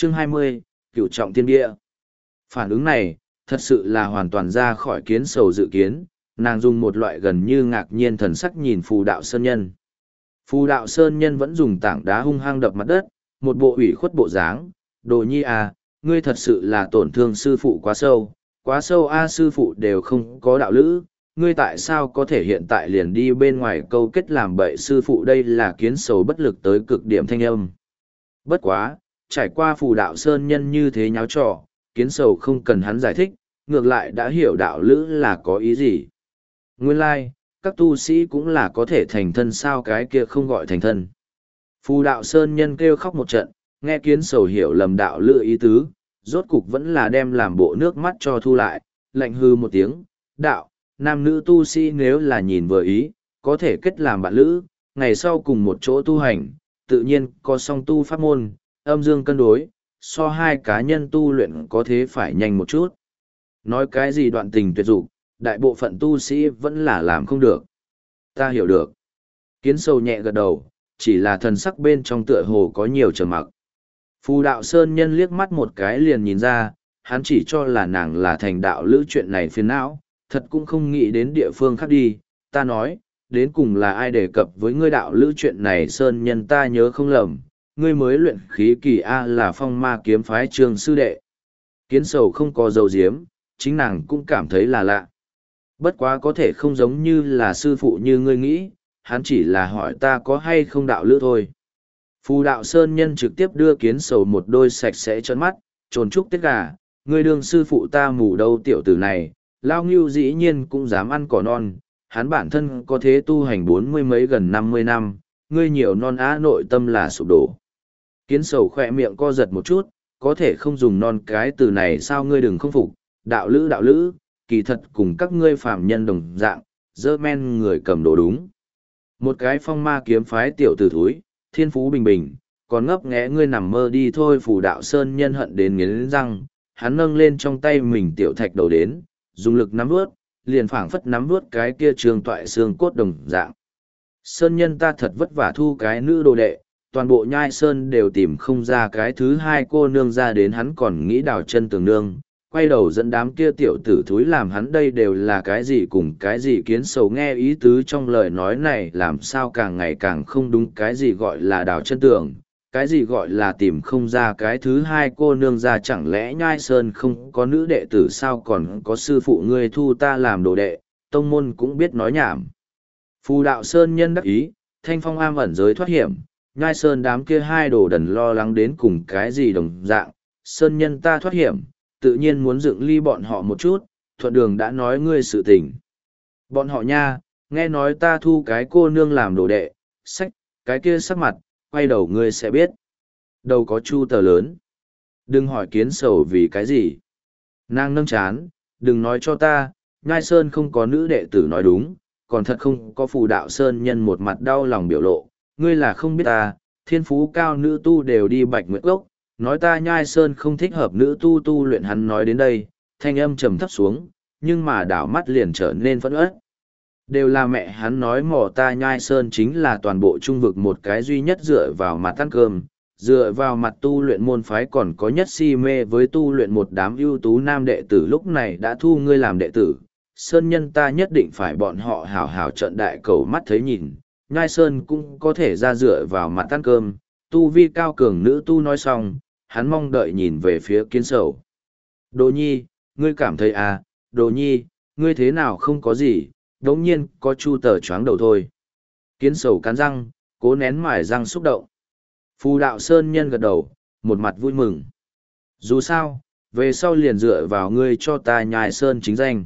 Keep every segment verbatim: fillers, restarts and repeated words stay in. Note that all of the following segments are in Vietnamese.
Chương hai mươi, Cửu trọng thiên địa. Phản ứng này, thật sự là hoàn toàn ra khỏi kiến sầu dự kiến, nàng dùng một loại gần như ngạc nhiên thần sắc nhìn phù đạo sơn nhân. Phù đạo sơn nhân vẫn dùng tảng đá hung hăng đập mặt đất, một bộ ủy khuất bộ dáng. Đồ nhi à, ngươi thật sự là tổn thương sư phụ quá sâu, quá sâu a sư phụ đều không có đạo lữ, ngươi tại sao có thể hiện tại liền đi bên ngoài câu kết làm bậy sư phụ, đây là kiến sầu bất lực tới cực điểm thanh âm. Bất quá, trải qua phù đạo sơn nhân như thế nháo trò, kiến sầu không cần hắn giải thích, ngược lại đã hiểu đạo lữ là có ý gì. Nguyên lai, like, các tu sĩ cũng là có thể thành thân sao, cái kia không gọi thành thân. Phù đạo sơn nhân kêu khóc một trận, nghe kiến sầu hiểu lầm đạo lữ ý tứ, rốt cục vẫn là đem làm bộ nước mắt cho thu lại, lạnh hư một tiếng, đạo, nam nữ tu sĩ nếu là nhìn vừa ý, có thể kết làm bạn lữ, ngày sau cùng một chỗ tu hành, tự nhiên có song tu pháp môn, âm dương cân đối, so hai cá nhân tu luyện có thế phải nhanh một chút. Nói cái gì đoạn tình tuyệt dục, đại bộ phận tu sĩ vẫn là làm không được. Ta hiểu được. Kiến sầu nhẹ gật đầu, chỉ là thần sắc bên trong tựa hồ có nhiều trầm mặc. Phù đạo sơn nhân liếc mắt một cái liền nhìn ra, hắn chỉ cho là nàng là thành đạo lữ chuyện này phiền não, thật cũng không nghĩ đến địa phương khác đi. Ta nói, đến cùng là ai đề cập với ngươi đạo lữ chuyện này, sơn nhân ta nhớ không lầm, ngươi mới luyện khí kỳ A là phong ma kiếm phái trường sư đệ. Kiến sầu không có dầu diếm, chính nàng cũng cảm thấy là lạ. Bất quá có thể không giống như là sư phụ như ngươi nghĩ, hắn chỉ là hỏi ta có hay không đạo lữ thôi. Phù đạo sơn nhân trực tiếp đưa kiến sầu một đôi sạch sẽ trơn mắt, trồn trúc tiết gà, ngươi đương sư phụ ta mù đâu tiểu tử này, lao ngưu dĩ nhiên cũng dám ăn cỏ non, hắn bản thân có thế tu hành bốn mươi mấy gần năm mươi năm, ngươi nhiều non á, nội tâm là sụp đổ. Kiến sầu khỏe miệng co giật một chút, có thể không dùng non cái từ này sao, ngươi đừng không phục, đạo lữ đạo lữ, kỳ thật cùng các ngươi phạm nhân đồng dạng, dơ men người cầm đồ đúng. Một cái phong ma kiếm phái tiểu tử thúi, thiên phú bình bình, còn ngấp nghé ngươi nằm mơ đi thôi. Phù đạo sơn nhân hận đến nghiến răng, hắn nâng lên trong tay mình tiểu thạch đầu đến, dùng lực nắm vuốt, liền phảng phất nắm vuốt cái kia trường toại xương cốt đồng dạng. Sơn nhân ta thật vất vả thu cái nữ đồ đệ, toàn bộ nhai sơn đều tìm không ra cái thứ hai cô nương ra đến, hắn còn nghĩ đào chân tường nương, quay đầu dẫn đám kia tiểu tử thúi làm hắn đây đều là cái gì cùng cái gì. Kiến sầu nghe ý tứ trong lời nói này làm sao càng ngày càng không đúng, cái gì gọi là đào chân tường, cái gì gọi là tìm không ra cái thứ hai cô nương ra, chẳng lẽ nhai sơn không có nữ đệ tử sao, còn có sư phụ ngươi thu ta làm đồ đệ, tông môn cũng biết nói nhảm. Phù đạo sơn nhân đắc ý, thanh phong am ẩn giới thoát hiểm, nhai sơn đám kia hai đồ đần lo lắng đến cùng cái gì đồng dạng, sơn nhân ta thoát hiểm, tự nhiên muốn dựng ly bọn họ một chút, thuận đường đã nói ngươi sự tình. Bọn họ nha, nghe nói ta thu cái cô nương làm đồ đệ, sách, cái kia sắc mặt, quay đầu ngươi sẽ biết. Đầu có chu tờ lớn. Đừng hỏi kiến sầu vì cái gì. Nàng nâng chán, đừng nói cho ta, nhai sơn không có nữ đệ tử nói đúng, còn thật không có. Phù đạo sơn nhân một mặt đau lòng biểu lộ, ngươi là không biết ta, thiên phú cao nữ tu đều đi Bạch Nguyệt Cốc, nói ta nhai sơn không thích hợp nữ tu tu luyện. Hắn nói đến đây, thanh âm trầm thấp xuống, nhưng mà đảo mắt liền trở nên phẫn uất. Đều là mẹ hắn nói mò, ta nhai sơn chính là toàn bộ trung vực một cái duy nhất dựa vào mặt ăn cơm, dựa vào mặt tu luyện môn phái, còn có nhất si mê với tu luyện một đám ưu tú nam đệ tử, lúc này đã thu ngươi làm đệ tử. Sơn nhân ta nhất định phải bọn họ hảo hảo trận đại cầu mắt thấy nhìn, nhai sơn cũng có thể ra dựa vào mặt ăn cơm. Tu vi cao cường nữ tu nói xong, hắn mong đợi nhìn về phía kiến sầu. Đồ nhi, ngươi cảm thấy à, đồ nhi, ngươi thế nào không có gì, đống nhiên có chu tờ choáng đầu thôi. Kiến sầu cắn răng, cố nén mải răng xúc động. Phù đạo sơn nhân gật đầu, một mặt vui mừng. Dù sao, về sau liền dựa vào ngươi cho ta nhai sơn chính danh.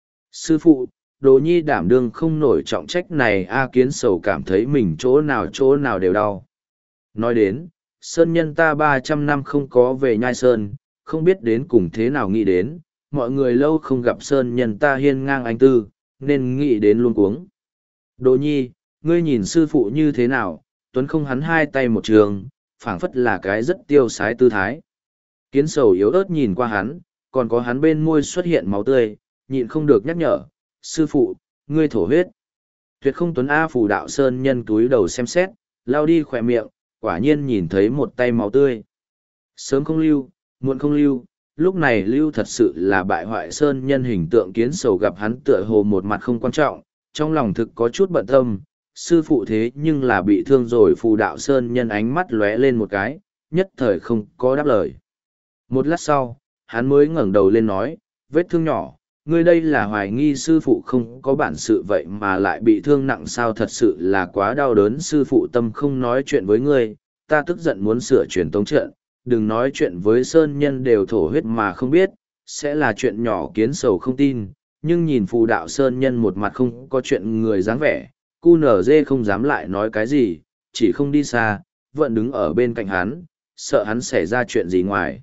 Sư phụ, đồ nhi đảm đương không nổi trọng trách này a. Kiến sầu cảm thấy mình chỗ nào chỗ nào đều đau. Nói đến, sơn nhân ta ba trăm năm không có về nhai sơn, không biết đến cùng thế nào nghĩ đến, mọi người lâu không gặp sơn nhân ta hiên ngang anh tư, nên nghĩ đến luôn cuống. Đồ nhi, ngươi nhìn sư phụ như thế nào, tuấn không, hắn hai tay một trường, phảng phất là cái rất tiêu sái tư thái. Kiến sầu yếu ớt nhìn qua hắn, còn có hắn bên môi xuất hiện máu tươi, nhịn không được nhắc nhở, sư phụ, ngươi thổ huyết. Tuyệt không tuấn A. Phù đạo sơn nhân túi đầu xem xét, lao đi khỏe miệng, quả nhiên nhìn thấy một tay máu tươi. Sớm không lưu, muộn không lưu, lúc này lưu thật sự là bại hoại sơn nhân hình tượng kiến sầu gặp hắn tựa hồ một mặt không quan trọng, trong lòng thực có chút bận tâm, sư phụ thế nhưng là bị thương rồi. Phù đạo sơn nhân ánh mắt lóe lên một cái, nhất thời không có đáp lời. Một lát sau, hắn mới ngẩng đầu lên nói, vết thương nhỏ, ngươi đây là hoài nghi sư phụ không có bản sự vậy mà lại bị thương nặng sao, thật sự là quá đau đớn. Sư phụ tâm không nói chuyện với ngươi, ta tức giận muốn sửa truyền tống trận, đừng nói chuyện với sơn nhân đều thổ huyết mà không biết, sẽ là chuyện nhỏ. Kiến sầu không tin, nhưng nhìn phù đạo sơn nhân một mặt không có chuyện người dáng vẻ, cu nở dê không dám lại nói cái gì, chỉ không đi xa, vẫn đứng ở bên cạnh hắn, sợ hắn xảy ra chuyện gì ngoài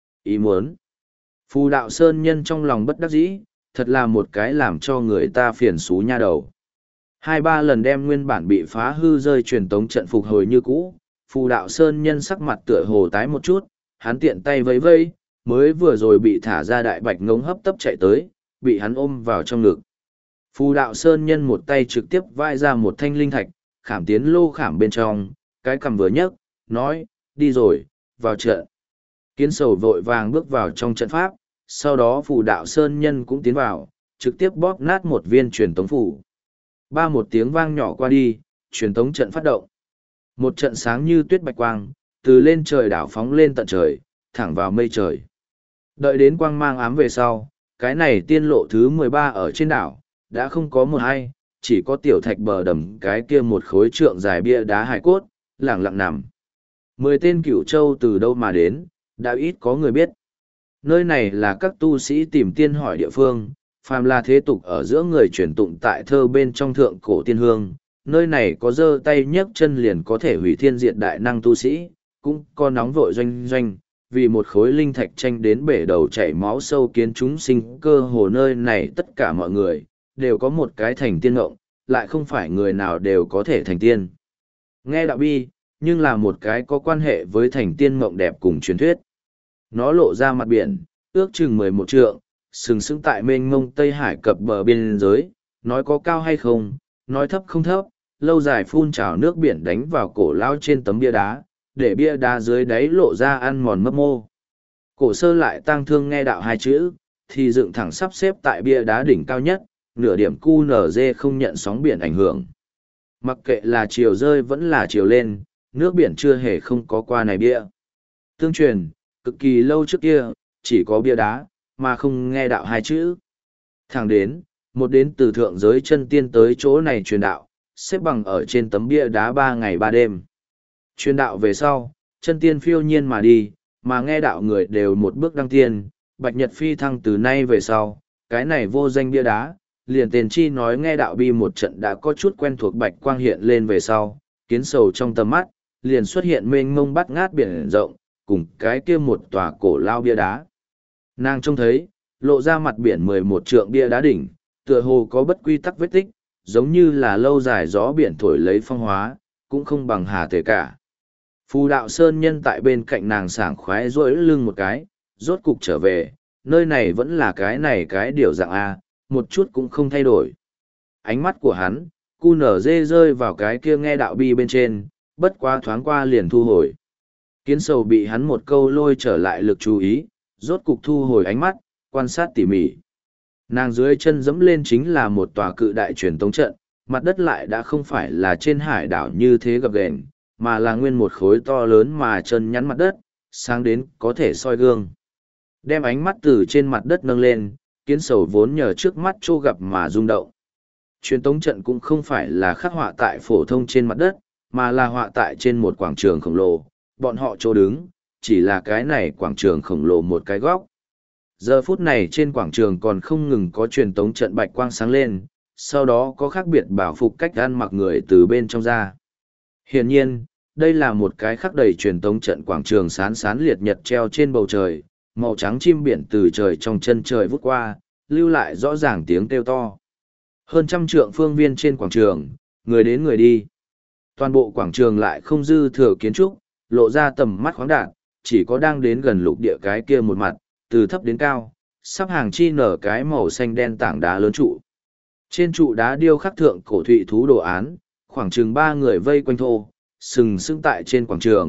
ý muốn. Phù đạo sơn nhân trong lòng bất đắc dĩ, thật là một cái làm cho người ta phiền xú nha đầu. Hai ba lần đem nguyên bản bị phá hư rơi truyền tống trận phục hồi như cũ, phù đạo sơn nhân sắc mặt tựa hồ tái một chút, hắn tiện tay vẫy vẫy, mới vừa rồi bị thả ra đại bạch ngống hấp tấp chạy tới, bị hắn ôm vào trong ngực. Phù đạo sơn nhân một tay trực tiếp vai ra một thanh linh thạch, khảm tiến lô khảm bên trong, cái cầm vừa nhấc, nói, đi rồi, vào trận. Kiến sầu vội vàng bước vào trong trận pháp, sau đó phù đạo sơn nhân cũng tiến vào, trực tiếp bóp nát một viên truyền tống phủ. Ba một tiếng vang nhỏ qua đi, truyền tống trận phát động. Một trận sáng như tuyết bạch quang, từ lên trời đảo phóng lên tận trời, thẳng vào mây trời. Đợi đến quang mang ám về sau, cái này tiên lộ thứ mười ba ở trên đảo, đã không có một ai, chỉ có tiểu thạch bờ đầm cái kia một khối trượng dài bia đá hải cốt, lẳng lặng nằm. Mười tên cửu châu từ đâu mà đến, đã ít có người biết. Nơi này là các tu sĩ tìm tiên hỏi địa phương, phàm là thế tục ở giữa người truyền tụng tại thơ bên trong thượng cổ tiên hương. Nơi này có giơ tay nhấc chân liền có thể hủy thiên diệt đại năng tu sĩ, cũng có nóng vội doanh doanh, vì một khối linh thạch tranh đến bể đầu chảy máu sâu kiến chúng sinh. Cơ hồ nơi này tất cả mọi người, đều có một cái thành tiên ngộng, lại không phải người nào đều có thể thành tiên. Nghe đạo bi, nhưng là một cái có quan hệ với thành tiên ngộng đẹp cùng truyền thuyết. Nó lộ ra mặt biển, ước chừng mười một trượng, sừng sững tại mênh mông Tây Hải cập bờ biên giới, nói có cao hay không, nói thấp không thấp, lâu dài phun trào nước biển đánh vào cổ lao trên tấm bia đá, để bia đá dưới đáy lộ ra ăn mòn mấp mô. Cổ sơ lại tang thương nghe đạo hai chữ, thì dựng thẳng sắp xếp tại bia đá đỉnh cao nhất, nửa điểm cu nở dê không nhận sóng biển ảnh hưởng. Mặc kệ là chiều rơi vẫn là chiều lên, nước biển chưa hề không có qua này bia. Tương truyền, cực kỳ lâu trước kia, chỉ có bia đá, mà không nghe đạo hai chữ. Thẳng đến, một đến từ thượng giới chân tiên tới chỗ này truyền đạo, xếp bằng ở trên tấm bia đá ba ngày ba đêm. Truyền đạo về sau, chân tiên phiêu nhiên mà đi, mà nghe đạo người đều một bước đăng tiên, bạch nhật phi thăng từ nay về sau, cái này vô danh bia đá, liền tiền chi nói nghe đạo bi một trận đã có chút quen thuộc. Bạch quang hiện lên về sau, kiến sầu trong tầm mắt, liền xuất hiện mênh mông bắt ngát biển rộng, cùng cái kia một tòa cổ lao bia đá. Nàng trông thấy, lộ ra mặt biển mười một trượng bia đá đỉnh, tựa hồ có bất quy tắc vết tích, giống như là lâu dài gió biển thổi lấy phong hóa, cũng không bằng hà thể cả. Phù đạo sơn nhân tại bên cạnh nàng sảng khoái rỗi lưng một cái, rốt cục trở về, nơi này vẫn là cái này cái điều dạng A, một chút cũng không thay đổi. Ánh mắt của hắn, cu nở dê rơi vào cái kia nghe đạo bi bên trên, bất quá thoáng qua liền thu hồi. Kiến sầu bị hắn một câu lôi trở lại lực chú ý, rốt cục thu hồi ánh mắt, quan sát tỉ mỉ. Nàng dưới chân dẫm lên chính là một tòa cự đại truyền tống trận, mặt đất lại đã không phải là trên hải đảo như thế gập ghềnh, mà là nguyên một khối to lớn mà chân nhắn mặt đất, sáng đến có thể soi gương. Đem ánh mắt từ trên mặt đất nâng lên, kiến sầu vốn nhờ trước mắt trô gặp mà rung động. Truyền tống trận cũng không phải là khắc họa tại phổ thông trên mặt đất, mà là họa tại trên một quảng trường khổng lồ, bọn họ chỗ đứng, chỉ là cái này quảng trường khổng lồ một cái góc. Giờ phút này trên quảng trường còn không ngừng có truyền tống trận bạch quang sáng lên, sau đó có khác biệt bảo phục cách ăn mặc người từ bên trong ra. Hiển nhiên, đây là một cái khắc đầy truyền tống trận quảng trường sán sán liệt nhật treo trên bầu trời, màu trắng chim biển từ trời trong chân trời vút qua, lưu lại rõ ràng tiếng kêu to. Hơn trăm trượng phương viên trên quảng trường, người đến người đi. Toàn bộ quảng trường lại không dư thừa kiến trúc, lộ ra tầm mắt khoáng đạt, chỉ có đang đến gần lục địa cái kia một mặt, từ thấp đến cao, sắp hàng chi nở cái màu xanh đen tảng đá lớn trụ. Trên trụ đá điêu khắc thượng cổ thụy thú đồ án, khoảng chừng ba người vây quanh thô, sừng sững tại trên quảng trường,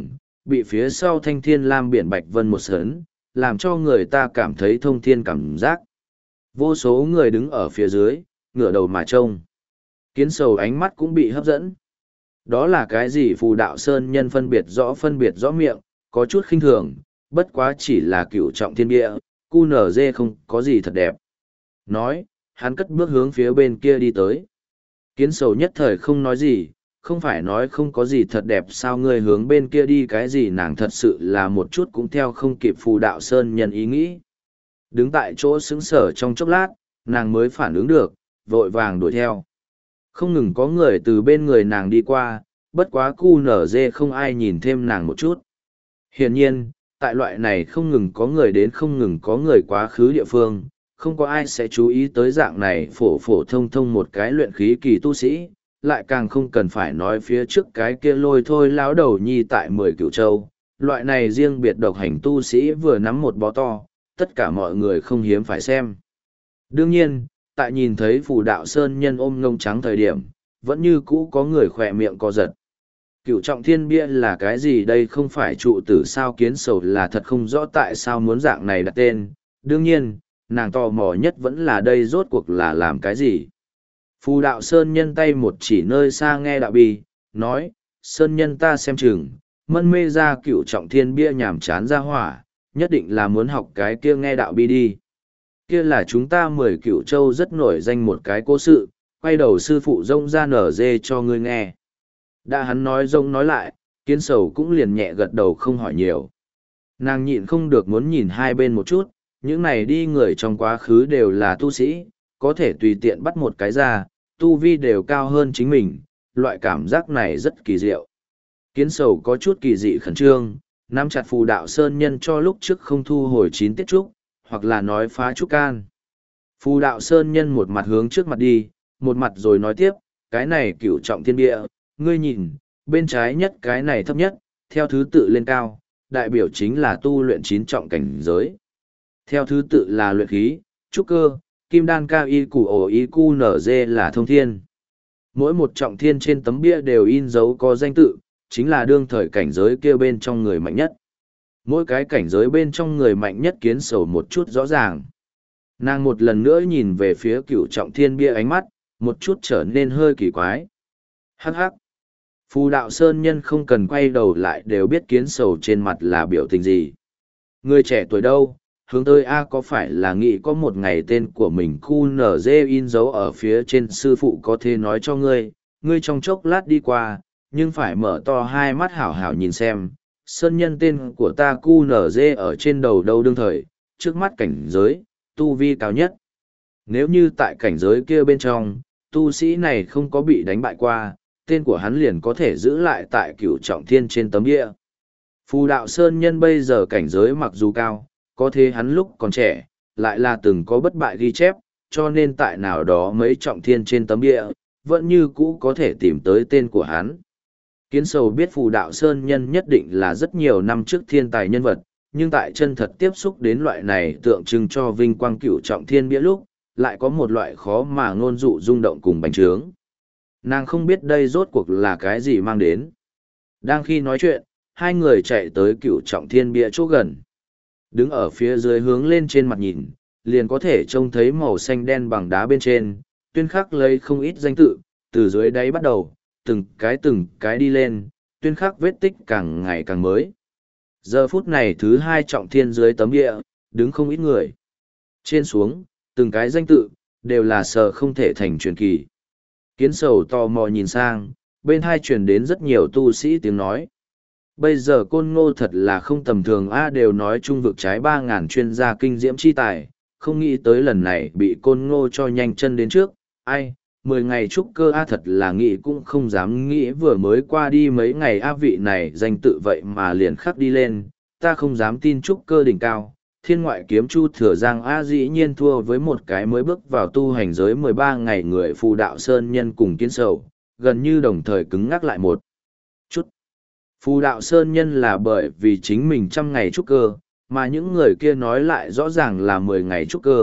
bị phía sau thanh thiên lam biển bạch vân một sớn, làm cho người ta cảm thấy thông thiên cảm giác. Vô số người đứng ở phía dưới, ngửa đầu mà trông. Kiến sầu ánh mắt cũng bị hấp dẫn. Đó là cái gì phù đạo sơn nhân phân biệt rõ phân biệt rõ miệng, có chút khinh thường, bất quá chỉ là cửu trọng thiên địa, cu nở dê không có gì thật đẹp. Nói, hắn cất bước hướng phía bên kia đi tới. Kiến sầu nhất thời không nói gì, không phải nói không có gì thật đẹp sao ngươi hướng bên kia đi cái gì nàng thật sự là một chút cũng theo không kịp phù đạo sơn nhân ý nghĩ. Đứng tại chỗ sững sờ trong chốc lát, nàng mới phản ứng được, vội vàng đuổi theo. Không ngừng có người từ bên người nàng đi qua, bất quá cu nở dê không ai nhìn thêm nàng một chút. Hiển nhiên, tại loại này không ngừng có người đến không ngừng có người quá khứ địa phương, không có ai sẽ chú ý tới dạng này phổ phổ thông thông một cái luyện khí kỳ tu sĩ, lại càng không cần phải nói phía trước cái kia lôi thôi láo đầu nhi tại mười cửu châu. Loại này riêng biệt độc hành tu sĩ vừa nắm một bó to, tất cả mọi người không hiếm phải xem. Đương nhiên, tại nhìn thấy phù đạo sơn nhân ôm ngông trắng thời điểm, vẫn như cũ có người khỏe miệng co giật. Cựu trọng thiên bia là cái gì đây không phải trụ tử sao kiến sầu là thật không rõ tại sao muốn dạng này đặt tên. Đương nhiên, nàng tò mò nhất vẫn là đây rốt cuộc là làm cái gì. Phù đạo sơn nhân tay một chỉ nơi xa nghe đạo bì, nói, sơn nhân ta xem chừng, mân mê ra cựu trọng thiên bia nhảm chán ra hỏa, nhất định là muốn học cái kia nghe đạo bi đi. Kia là chúng ta mười cựu châu rất nổi danh một cái cố sự, quay đầu sư phụ rông ra nở dê cho ngươi nghe. Đã hắn nói rông nói lại, kiến sầu cũng liền nhẹ gật đầu không hỏi nhiều. Nàng nhịn không được muốn nhìn hai bên một chút, những này đi người trong quá khứ đều là tu sĩ, có thể tùy tiện bắt một cái ra, tu vi đều cao hơn chính mình, loại cảm giác này rất kỳ diệu. Kiến sầu có chút kỳ dị khẩn trương, nắm chặt phù đạo sơn nhân cho lúc trước không thu hồi chín tiết trúc, hoặc là nói phá trúc can. Phù đạo sơn nhân một mặt hướng trước mặt đi, một mặt rồi nói tiếp, cái này cửu trọng thiên địa, ngươi nhìn, bên trái nhất cái này thấp nhất, theo thứ tự lên cao, đại biểu chính là tu luyện chín trọng cảnh giới. Theo thứ tự là luyện khí, trúc cơ, kim đan cao y củ ổ y cu nở dê là thông thiên. Mỗi một trọng thiên trên tấm bia đều in dấu có danh tự, chính là đương thời cảnh giới kia bên trong người mạnh nhất. Mỗi cái cảnh giới bên trong người mạnh nhất kiến sầu một chút rõ ràng. Nàng một lần nữa nhìn về phía cửu trọng thiên bia ánh mắt, một chút trở nên hơi kỳ quái. Hắc hắc. Phù đạo sơn nhân không cần quay đầu lại đều biết kiến sầu trên mặt là biểu tình gì. Người trẻ tuổi đâu, hướng tới A có phải là nghĩ có một ngày tên của mình cu nở dê in dấu ở phía trên sư phụ có thể nói cho ngươi, ngươi trong chốc lát đi qua, nhưng phải mở to hai mắt hảo hảo nhìn xem, sơn nhân tên của ta cu nở dê ở trên đầu đâu đương thời, trước mắt cảnh giới, tu vi cao nhất. Nếu như tại cảnh giới kia bên trong, tu sĩ này không có bị đánh bại qua, tên của hắn liền có thể giữ lại tại cửu trọng thiên trên tấm địa. Phù đạo sơn nhân bây giờ cảnh giới mặc dù cao, có thế hắn lúc còn trẻ, lại là từng có bất bại ghi chép, cho nên tại nào đó mấy trọng thiên trên tấm địa, vẫn như cũ có thể tìm tới tên của hắn. Kiến sầu biết phù đạo sơn nhân nhất định là rất nhiều năm trước thiên tài nhân vật, nhưng tại chân thật tiếp xúc đến loại này tượng trưng cho vinh quang cửu trọng thiên bia lúc, lại có một loại khó mà ngôn dụ rung động cùng bành trướng. Nàng không biết đây rốt cuộc là cái gì mang đến. Đang khi nói chuyện, hai người chạy tới cửu trọng thiên bia chỗ gần. Đứng ở phía dưới hướng lên trên mặt nhìn, liền có thể trông thấy màu xanh đen bằng đá bên trên, tuyên khắc lấy không ít danh tự, từ dưới đáy bắt đầu, từng cái từng cái đi lên, tuyên khắc vết tích càng ngày càng mới. Giờ phút này thứ hai trọng thiên dưới tấm địa, đứng không ít người. Trên xuống, từng cái danh tự, đều là sờ không thể thành truyền kỳ. Kiến sầu tò mò nhìn sang, bên hai truyền đến rất nhiều tu sĩ tiếng nói. Bây giờ côn ngô thật là không tầm thường a đều nói trung vực trái ba ngàn chuyên gia kinh diễm chi tài, không nghĩ tới lần này bị côn ngô cho nhanh chân đến trước, ai, mười ngày trúc cơ a thật là nghĩ cũng không dám nghĩ vừa mới qua đi mấy ngày a vị này danh tự vậy mà liền khắc đi lên, ta không dám tin trúc cơ đỉnh cao, thiên ngoại kiếm chu thừa giang a dĩ nhiên thua với một cái mới bước vào tu hành giới mười ba ngày người phù đạo sơn nhân cùng kiến sầu, gần như đồng thời cứng ngắc lại một chút. Phù đạo sơn nhân là bởi vì chính mình trăm ngày trúc cơ, mà những người kia nói lại rõ ràng là mười ngày trúc cơ,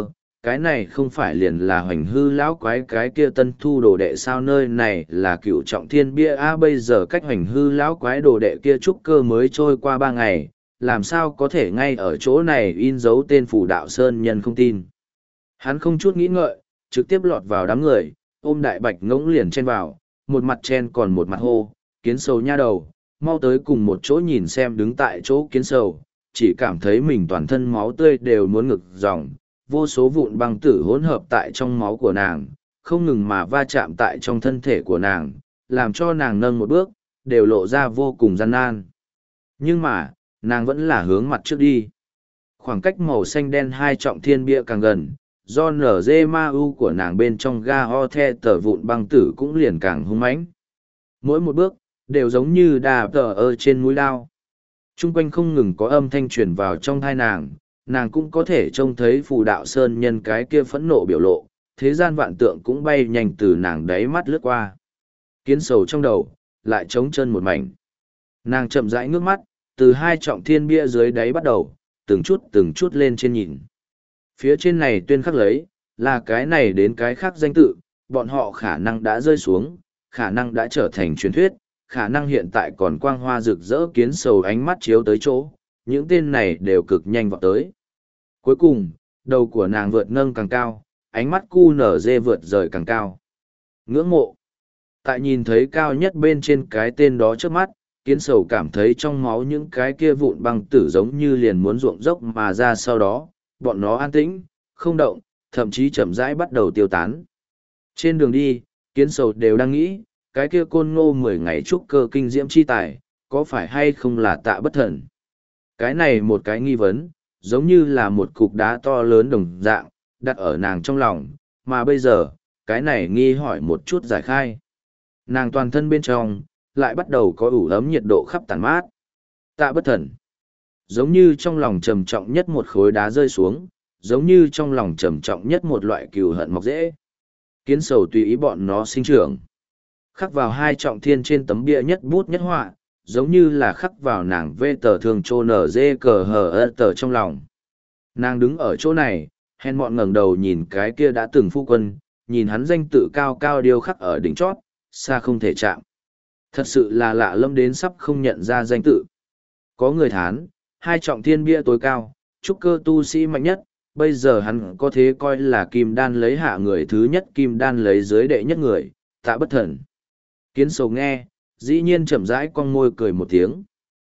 cái này không phải liền là hoành hư lão quái cái kia tân thu đồ đệ sao, nơi này là cựu trọng thiên bia a à, bây giờ cách hoành hư lão quái đồ đệ kia trúc cơ mới trôi qua ba ngày, làm sao có thể ngay ở chỗ này in dấu tên Phù Đạo Sơn Nhân không tin. Hắn không chút nghĩ ngợi, trực tiếp lọt vào đám người, ôm đại bạch ngỗng liền chen vào, một mặt chen còn một mặt hô, kiến sầu nha đầu, mau tới cùng một chỗ nhìn xem. Đứng tại chỗ kiến sầu, chỉ cảm thấy mình toàn thân máu tươi đều muốn ngực dòng, vô số vụn băng tử hỗn hợp tại trong máu của nàng, không ngừng mà va chạm tại trong thân thể của nàng, làm cho nàng nâng một bước, đều lộ ra vô cùng gian nan. Nhưng mà, nàng vẫn là hướng mặt trước đi. Khoảng cách màu xanh đen hai trọng thiên bia càng gần, do nở dê ma u của nàng bên trong ga ho the tờ vụn băng tử cũng liền càng hung mãnh. Mỗi một bước, đều giống như đà tờ ở trên mũi lao. Trung quanh không ngừng có âm thanh truyền vào trong thai nàng, nàng cũng có thể trông thấy Phù Đạo Sơn Nhân cái kia phẫn nộ biểu lộ, thế gian vạn tượng cũng bay nhanh từ nàng đáy mắt lướt qua. Kiến sầu trong đầu, lại trống chân một mảnh. Nàng chậm rãi ngước mắt, từ hai trọng thiên bia dưới đáy bắt đầu, từng chút từng chút lên trên nhìn. Phía trên này tuyên khắc lấy, là cái này đến cái khác danh tự, bọn họ khả năng đã rơi xuống, khả năng đã trở thành truyền thuyết, khả năng hiện tại còn quang hoa rực rỡ. Kiến sầu ánh mắt chiếu tới chỗ, những tên này đều cực nhanh vọt tới. Cuối cùng, đầu của nàng vượt nâng càng cao, ánh mắt cu nở dê vượt rời càng cao. Ngưỡng mộ. Tại nhìn thấy cao nhất bên trên cái tên đó trước mắt, kiến sầu cảm thấy trong máu những cái kia vụn băng tử giống như liền muốn ruộng dốc mà ra, sau đó, bọn nó an tĩnh, không động, thậm chí chậm rãi bắt đầu tiêu tán. Trên đường đi, kiến sầu đều đang nghĩ, cái kia côn ngô mười ngày trúc cơ kinh diễm chi tài, có phải hay không là Tạ Bất Thần? Cái này một cái nghi vấn, giống như là một cục đá to lớn đồng dạng, đặt ở nàng trong lòng, mà bây giờ, cái này nghi hỏi một chút giải khai. Nàng toàn thân bên trong, lại bắt đầu có ủ ấm nhiệt độ khắp tàn mát. Tạ Bất Thần. Giống như trong lòng trầm trọng nhất một khối đá rơi xuống, giống như trong lòng trầm trọng nhất một loại cừu hận mọc rễ. Kiến sầu tùy ý bọn nó sinh trưởng. Khắc vào hai trọng thiên trên tấm bia nhất bút nhất họa, giống như là khắc vào nàng vê tờ thường trô nở dê cờ hờ ơ tờ trong lòng. Nàng đứng ở chỗ này, hèn mọn ngẩng đầu nhìn cái kia đã từng phu quân, nhìn hắn danh tự cao cao điêu khắc ở đỉnh chót, xa không thể chạm. Thật sự là lạ lẫm đến sắp không nhận ra danh tự. Có người thán, hai trọng thiên bia tối cao, trúc cơ tu sĩ mạnh nhất, bây giờ hắn có thế coi là kim đan lấy hạ người thứ nhất, kim đan lấy dưới đệ nhất người, Tạ Bất Thần. Kiến sầu nghe, dĩ nhiên chậm rãi con môi cười một tiếng.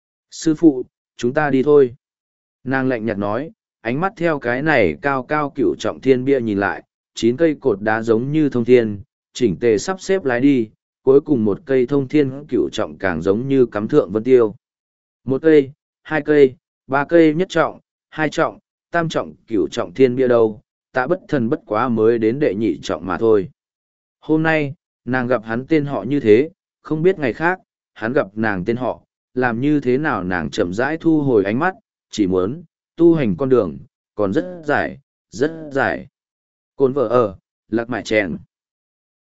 Sư phụ, chúng ta đi thôi. Nàng lạnh nhạt nói, ánh mắt theo cái này cao cao cửu trọng thiên bia nhìn lại, chín cây cột đá giống như thông thiên, chỉnh tề sắp xếp lái đi, cuối cùng một cây thông thiên cửu trọng càng giống như cắm thượng vân tiêu. Một cây, hai cây, ba cây nhất trọng, hai trọng, tam trọng cửu trọng thiên bia đâu, Tạ Bất Thần bất quá mới đến đệ nhị trọng mà thôi. Hôm nay, nàng gặp hắn tên họ như thế, không biết ngày khác, hắn gặp nàng tên họ, làm như thế nào. Nàng chậm rãi thu hồi ánh mắt, chỉ muốn, tu hành con đường, còn rất dài, rất dài. Cồn vợ ở, lạc mại chèn.